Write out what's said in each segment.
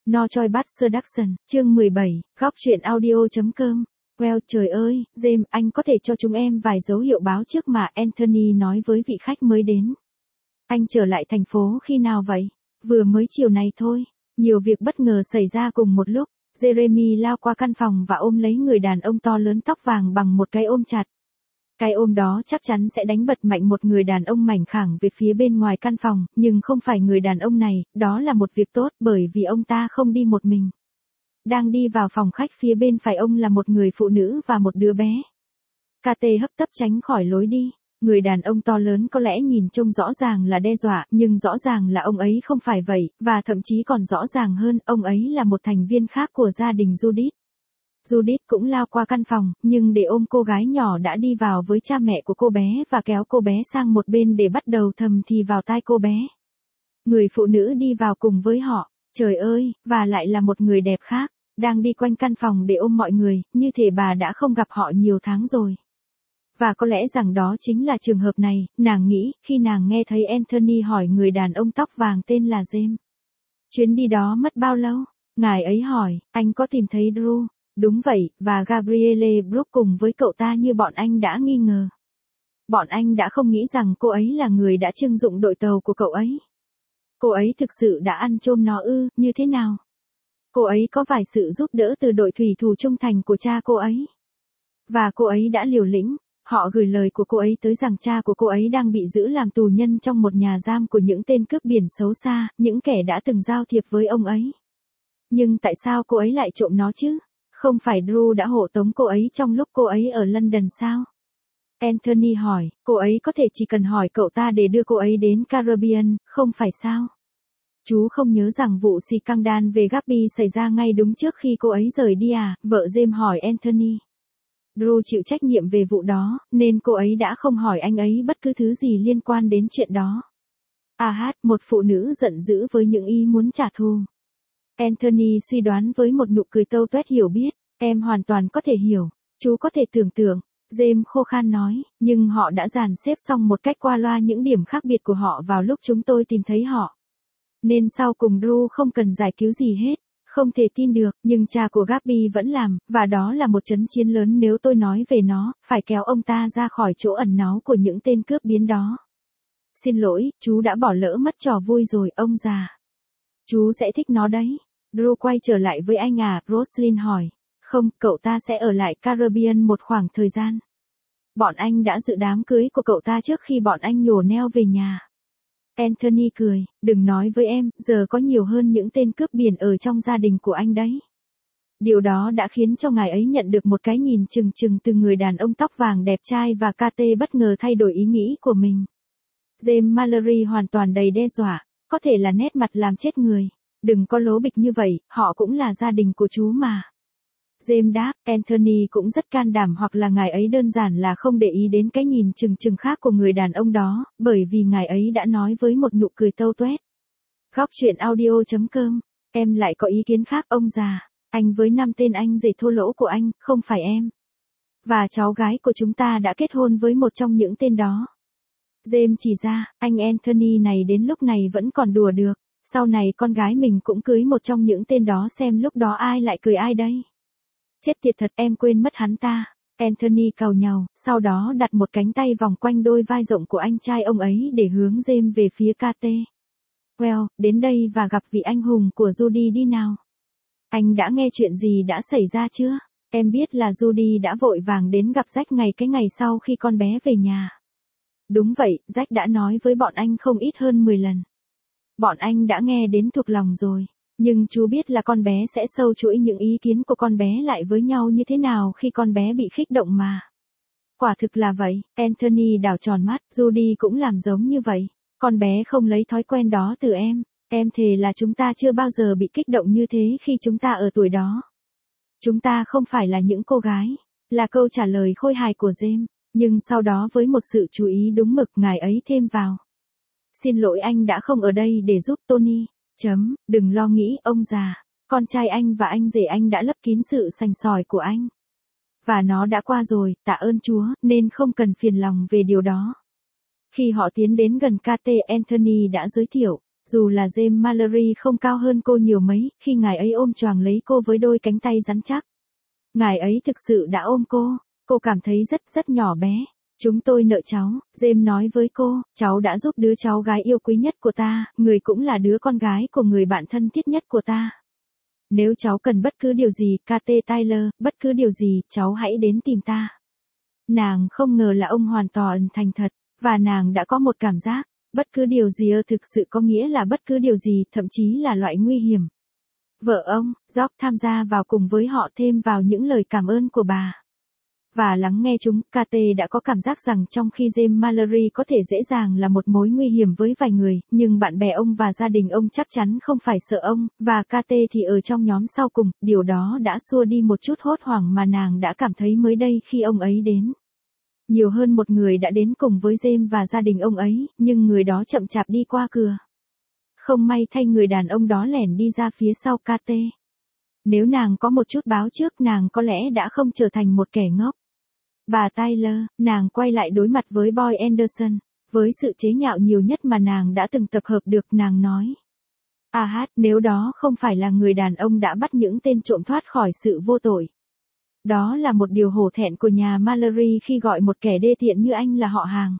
No Choi Bad Seduction, chương 17, góc truyện audio.com. Well, trời ơi, James, anh có thể cho chúng em vài dấu hiệu báo trước mà, Anthony nói với vị khách mới đến. Anh trở lại thành phố khi nào vậy? Vừa mới chiều này thôi. Nhiều việc bất ngờ xảy ra cùng một lúc. Jeremy lao qua căn phòng và ôm lấy người đàn ông to lớn tóc vàng bằng một cái ôm chặt. Cái ôm đó chắc chắn sẽ đánh bật mạnh một người đàn ông mảnh khảnh về phía bên ngoài căn phòng, nhưng không phải người đàn ông này, đó là một việc tốt bởi vì ông ta không đi một mình. Đang đi vào phòng khách phía bên phải ông là một người phụ nữ và một đứa bé. KT hấp tấp tránh khỏi lối đi. Người đàn ông to lớn có lẽ nhìn trông rõ ràng là đe dọa, nhưng rõ ràng là ông ấy không phải vậy, và thậm chí còn rõ ràng hơn, ông ấy là một thành viên khác của gia đình Judith. Judith cũng lao qua căn phòng, nhưng để ôm cô gái nhỏ đã đi vào với cha mẹ của cô bé và kéo cô bé sang một bên để bắt đầu thầm thì vào tai cô bé. Người phụ nữ đi vào cùng với họ, trời ơi, và lại là một người đẹp khác, đang đi quanh căn phòng để ôm mọi người, như thể bà đã không gặp họ nhiều tháng rồi. Và có lẽ rằng đó chính là trường hợp này, nàng nghĩ, khi nàng nghe thấy Anthony hỏi người đàn ông tóc vàng tên là James. Chuyến đi đó mất bao lâu? Ngài ấy hỏi, anh có tìm thấy Drew? Đúng vậy, và Gabrielle Brooke cùng với cậu ta như bọn anh đã nghi ngờ. Bọn anh đã không nghĩ rằng cô ấy là người đã trưng dụng đội tàu của cậu ấy. Cô ấy thực sự đã ăn chôm nó ư, như thế nào? Cô ấy có vài sự giúp đỡ từ đội thủy thủ trung thành của cha cô ấy. Và cô ấy đã liều lĩnh, họ gửi lời của cô ấy tới rằng cha của cô ấy đang bị giữ làm tù nhân trong một nhà giam của những tên cướp biển xấu xa, những kẻ đã từng giao thiệp với ông ấy. Nhưng tại sao cô ấy lại trộm nó chứ? Không phải Drew đã hộ tống cô ấy trong lúc cô ấy ở London sao? Anthony hỏi, cô ấy có thể chỉ cần hỏi cậu ta để đưa cô ấy đến Caribbean, không phải sao? Chú không nhớ rằng vụ scandal về Gaby xảy ra ngay đúng trước khi cô ấy rời đi à? Vợ James hỏi Anthony. Drew chịu trách nhiệm về vụ đó, nên cô ấy đã không hỏi anh ấy bất cứ thứ gì liên quan đến chuyện đó. Một phụ nữ giận dữ với những ý muốn trả thù. Anthony suy đoán với một nụ cười tâu tuét hiểu biết, em hoàn toàn có thể hiểu, chú có thể tưởng tượng, James khô khan nói, nhưng họ đã dàn xếp xong một cách qua loa những điểm khác biệt của họ vào lúc chúng tôi tìm thấy họ. Nên sau cùng Drew không cần giải cứu gì hết, không thể tin được, nhưng cha của Gaby vẫn làm, và đó là một trận chiến lớn nếu tôi nói về nó, phải kéo ông ta ra khỏi chỗ ẩn náu của những tên cướp biến đó. Xin lỗi, chú đã bỏ lỡ mất trò vui rồi, ông già. Chú sẽ thích nó đấy. Drew quay trở lại với anh à, Roslyn hỏi. Không, cậu ta sẽ ở lại Caribbean một khoảng thời gian. Bọn anh đã dự đám cưới của cậu ta trước khi bọn anh nhổ neo về nhà. Anthony cười, đừng nói với em, giờ có nhiều hơn những tên cướp biển ở trong gia đình của anh đấy. Điều đó đã khiến cho ngài ấy nhận được một cái nhìn chừng chừng từ người đàn ông tóc vàng đẹp trai và KT bất ngờ thay đổi ý nghĩ của mình. James Mallory hoàn toàn đầy đe dọa, có thể là nét mặt làm chết người. Đừng có lố bịch như vậy, họ cũng là gia đình của chú mà. James đáp, Anthony cũng rất can đảm hoặc là ngài ấy đơn giản là không để ý đến cái nhìn chừng chừng khác của người đàn ông đó, bởi vì ngài ấy đã nói với một nụ cười tâu tuét. Góc truyện audio.com, em lại có ý kiến khác ông già, anh với 5 tên anh rể thô lỗ của anh, không phải em. Và cháu gái của chúng ta đã kết hôn với một trong những tên đó. James chỉ ra, anh Anthony này đến lúc này vẫn còn đùa được. Sau này con gái mình cũng cưới một trong những tên đó xem lúc đó ai lại cười ai đây. Chết tiệt thật, em quên mất hắn ta. Anthony càu nhàu, sau đó đặt một cánh tay vòng quanh đôi vai rộng của anh trai ông ấy để hướng James về phía KT. Well, đến đây và gặp vị anh hùng của Judy đi nào. Anh đã nghe chuyện gì đã xảy ra chưa? Em biết là Judy đã vội vàng đến gặp Jack cái ngày sau khi con bé về nhà. Đúng vậy, Jack đã nói với bọn anh không ít hơn 10 lần. Bọn anh đã nghe đến thuộc lòng rồi, nhưng chú biết là con bé sẽ sâu chuỗi những ý kiến của con bé lại với nhau như thế nào khi con bé bị khích động mà. Quả thực là vậy, Anthony đảo tròn mắt, Judy cũng làm giống như vậy. Con bé không lấy thói quen đó từ em thề là chúng ta chưa bao giờ bị kích động như thế khi chúng ta ở tuổi đó. Chúng ta không phải là những cô gái, là câu trả lời khôi hài của James, nhưng sau đó với một sự chú ý đúng mực ngài ấy thêm vào. Xin lỗi anh đã không ở đây để giúp Tony. Đừng lo nghĩ ông già. Con trai anh và anh rể anh đã lấp kín sự sành sỏi của anh. Và nó đã qua rồi, tạ ơn Chúa, nên không cần phiền lòng về điều đó. Khi họ tiến đến gần KT, Anthony đã giới thiệu. Dù là James Mallory không cao hơn cô nhiều mấy, khi ngài ấy ôm choàng lấy cô với đôi cánh tay rắn chắc. Ngài ấy thực sự đã ôm cô cảm thấy rất rất nhỏ bé. Chúng tôi nợ cháu, James nói với cô, cháu đã giúp đứa cháu gái yêu quý nhất của ta, người cũng là đứa con gái của người bạn thân thiết nhất của ta. Nếu cháu cần bất cứ điều gì, KT Tyler, bất cứ điều gì, cháu hãy đến tìm ta. Nàng không ngờ là ông hoàn toàn thành thật, và nàng đã có một cảm giác, bất cứ điều gì thực sự có nghĩa là bất cứ điều gì, thậm chí là loại nguy hiểm. Vợ ông, George tham gia vào cùng với họ thêm vào những lời cảm ơn của bà. Và lắng nghe chúng, KT đã có cảm giác rằng trong khi James Mallory có thể dễ dàng là một mối nguy hiểm với vài người, nhưng bạn bè ông và gia đình ông chắc chắn không phải sợ ông, và KT thì ở trong nhóm sau cùng, điều đó đã xua đi một chút hốt hoảng mà nàng đã cảm thấy mới đây khi ông ấy đến. Nhiều hơn một người đã đến cùng với James và gia đình ông ấy, nhưng người đó chậm chạp đi qua cửa. Không may thay người đàn ông đó lẻn đi ra phía sau KT. Nếu nàng có một chút báo trước nàng có lẽ đã không trở thành một kẻ ngốc. Bà Tyler, nàng quay lại đối mặt với Boy Anderson, với sự chế nhạo nhiều nhất mà nàng đã từng tập hợp được, nàng nói. Nếu đó không phải là người đàn ông đã bắt những tên trộm thoát khỏi sự vô tội. Đó là một điều hổ thẹn của nhà Mallory khi gọi một kẻ đê tiện như anh là họ hàng.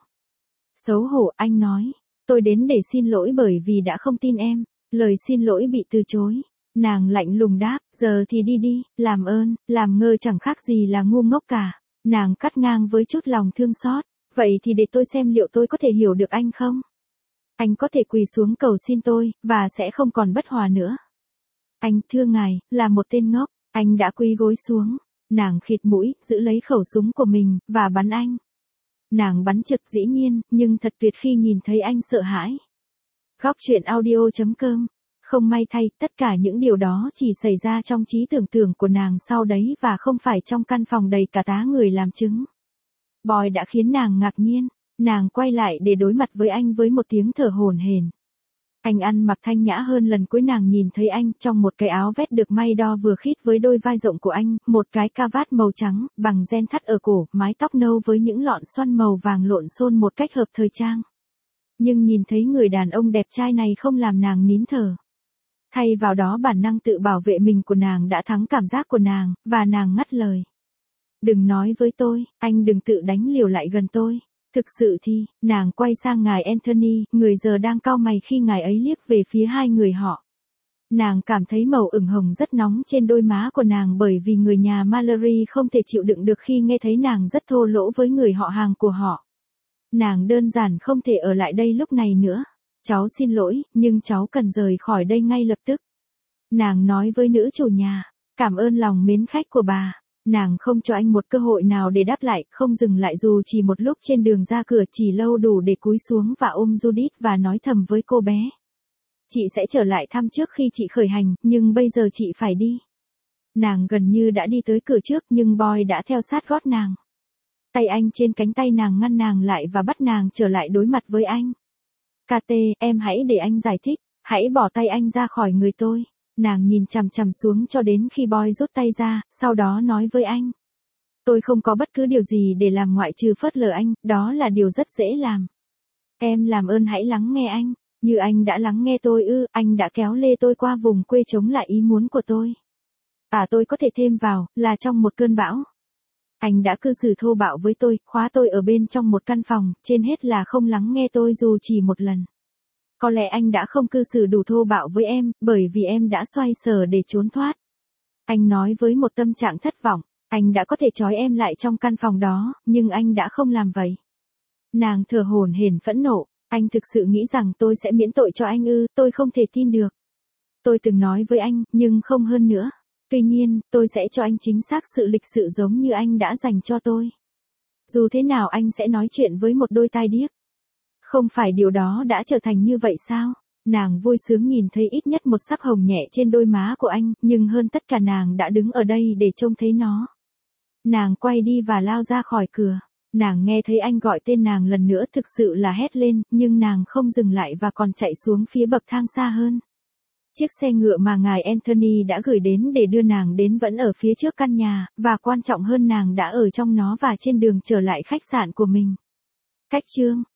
Xấu hổ, anh nói, tôi đến để xin lỗi bởi vì đã không tin em, lời xin lỗi bị từ chối. Nàng lạnh lùng đáp, giờ thì đi đi, làm ơn, làm ngơ chẳng khác gì là ngu ngốc cả. Nàng cắt ngang với chút lòng thương xót, vậy thì để tôi xem liệu tôi có thể hiểu được anh không? Anh có thể quỳ xuống cầu xin tôi, và sẽ không còn bất hòa nữa. Anh, thưa ngài, là một tên ngốc, anh đã quỳ gối xuống. Nàng khịt mũi, giữ lấy khẩu súng của mình, và bắn anh. Nàng bắn trực dĩ nhiên, nhưng thật tuyệt khi nhìn thấy anh sợ hãi. Góc truyện audio.com. Không may thay, tất cả những điều đó chỉ xảy ra trong trí tưởng tượng của nàng sau đấy và không phải trong căn phòng đầy cả tá người làm chứng. Boy đã khiến nàng ngạc nhiên, nàng quay lại để đối mặt với anh với một tiếng thở hổn hển. Anh ăn mặc thanh nhã hơn lần cuối nàng nhìn thấy anh trong một cái áo vest được may đo vừa khít với đôi vai rộng của anh, một cái cà vạt màu trắng, bằng ren thắt ở cổ, mái tóc nâu với những lọn xoăn màu vàng lộn xộn một cách hợp thời trang. Nhưng nhìn thấy người đàn ông đẹp trai này không làm nàng nín thở. Thay vào đó bản năng tự bảo vệ mình của nàng đã thắng cảm giác của nàng, và nàng ngắt lời. Đừng nói với tôi, anh đừng tự đánh liều lại gần tôi. Thực sự thì, nàng quay sang ngài Anthony, người giờ đang cau mày khi ngài ấy liếc về phía hai người họ. Nàng cảm thấy màu ửng hồng rất nóng trên đôi má của nàng bởi vì người nhà Mallory không thể chịu đựng được khi nghe thấy nàng rất thô lỗ với người họ hàng của họ. Nàng đơn giản không thể ở lại đây lúc này nữa. Cháu xin lỗi, nhưng cháu cần rời khỏi đây ngay lập tức. Nàng nói với nữ chủ nhà, cảm ơn lòng mến khách của bà. Nàng không cho anh một cơ hội nào để đáp lại, không dừng lại dù chỉ một lúc trên đường ra cửa, chỉ lâu đủ để cúi xuống và ôm Judith và nói thầm với cô bé. Chị sẽ trở lại thăm trước khi chị khởi hành, nhưng bây giờ chị phải đi. Nàng gần như đã đi tới cửa trước nhưng Boy đã theo sát gót nàng. Tay anh trên cánh tay nàng ngăn nàng lại và bắt nàng trở lại đối mặt với anh. KT, em hãy để anh giải thích, hãy bỏ tay anh ra khỏi người tôi. Nàng nhìn chằm chằm xuống cho đến khi Boy rút tay ra, sau đó nói với anh. Tôi không có bất cứ điều gì để làm ngoại trừ phớt lờ anh, đó là điều rất dễ làm. Em làm ơn hãy lắng nghe anh, như anh đã lắng nghe tôi anh đã kéo lê tôi qua vùng quê chống lại ý muốn của tôi. Tôi có thể thêm vào, là trong một cơn bão. Anh đã cư xử thô bạo với tôi, khóa tôi ở bên trong một căn phòng, trên hết là không lắng nghe tôi dù chỉ một lần. Có lẽ anh đã không cư xử đủ thô bạo với em, bởi vì em đã xoay sở để trốn thoát. Anh nói với một tâm trạng thất vọng, anh đã có thể trói em lại trong căn phòng đó, nhưng anh đã không làm vậy. Nàng thở hổn hển phẫn nộ, anh thực sự nghĩ rằng tôi sẽ miễn tội cho anh tôi không thể tin được. Tôi từng nói với anh, nhưng không hơn nữa. Tuy nhiên, tôi sẽ cho anh chính xác sự lịch sự giống như anh đã dành cho tôi. Dù thế nào anh sẽ nói chuyện với một đôi tai điếc. Không phải điều đó đã trở thành như vậy sao? Nàng vui sướng nhìn thấy ít nhất một sắc hồng nhẹ trên đôi má của anh, nhưng hơn tất cả nàng đã đứng ở đây để trông thấy nó. Nàng quay đi và lao ra khỏi cửa. Nàng nghe thấy anh gọi tên nàng lần nữa, thực sự là hét lên, nhưng nàng không dừng lại và còn chạy xuống phía bậc thang xa hơn. Chiếc xe ngựa mà ngài Anthony đã gửi đến để đưa nàng đến vẫn ở phía trước căn nhà, và quan trọng hơn nàng đã ở trong nó và trên đường trở lại khách sạn của mình. Cách chương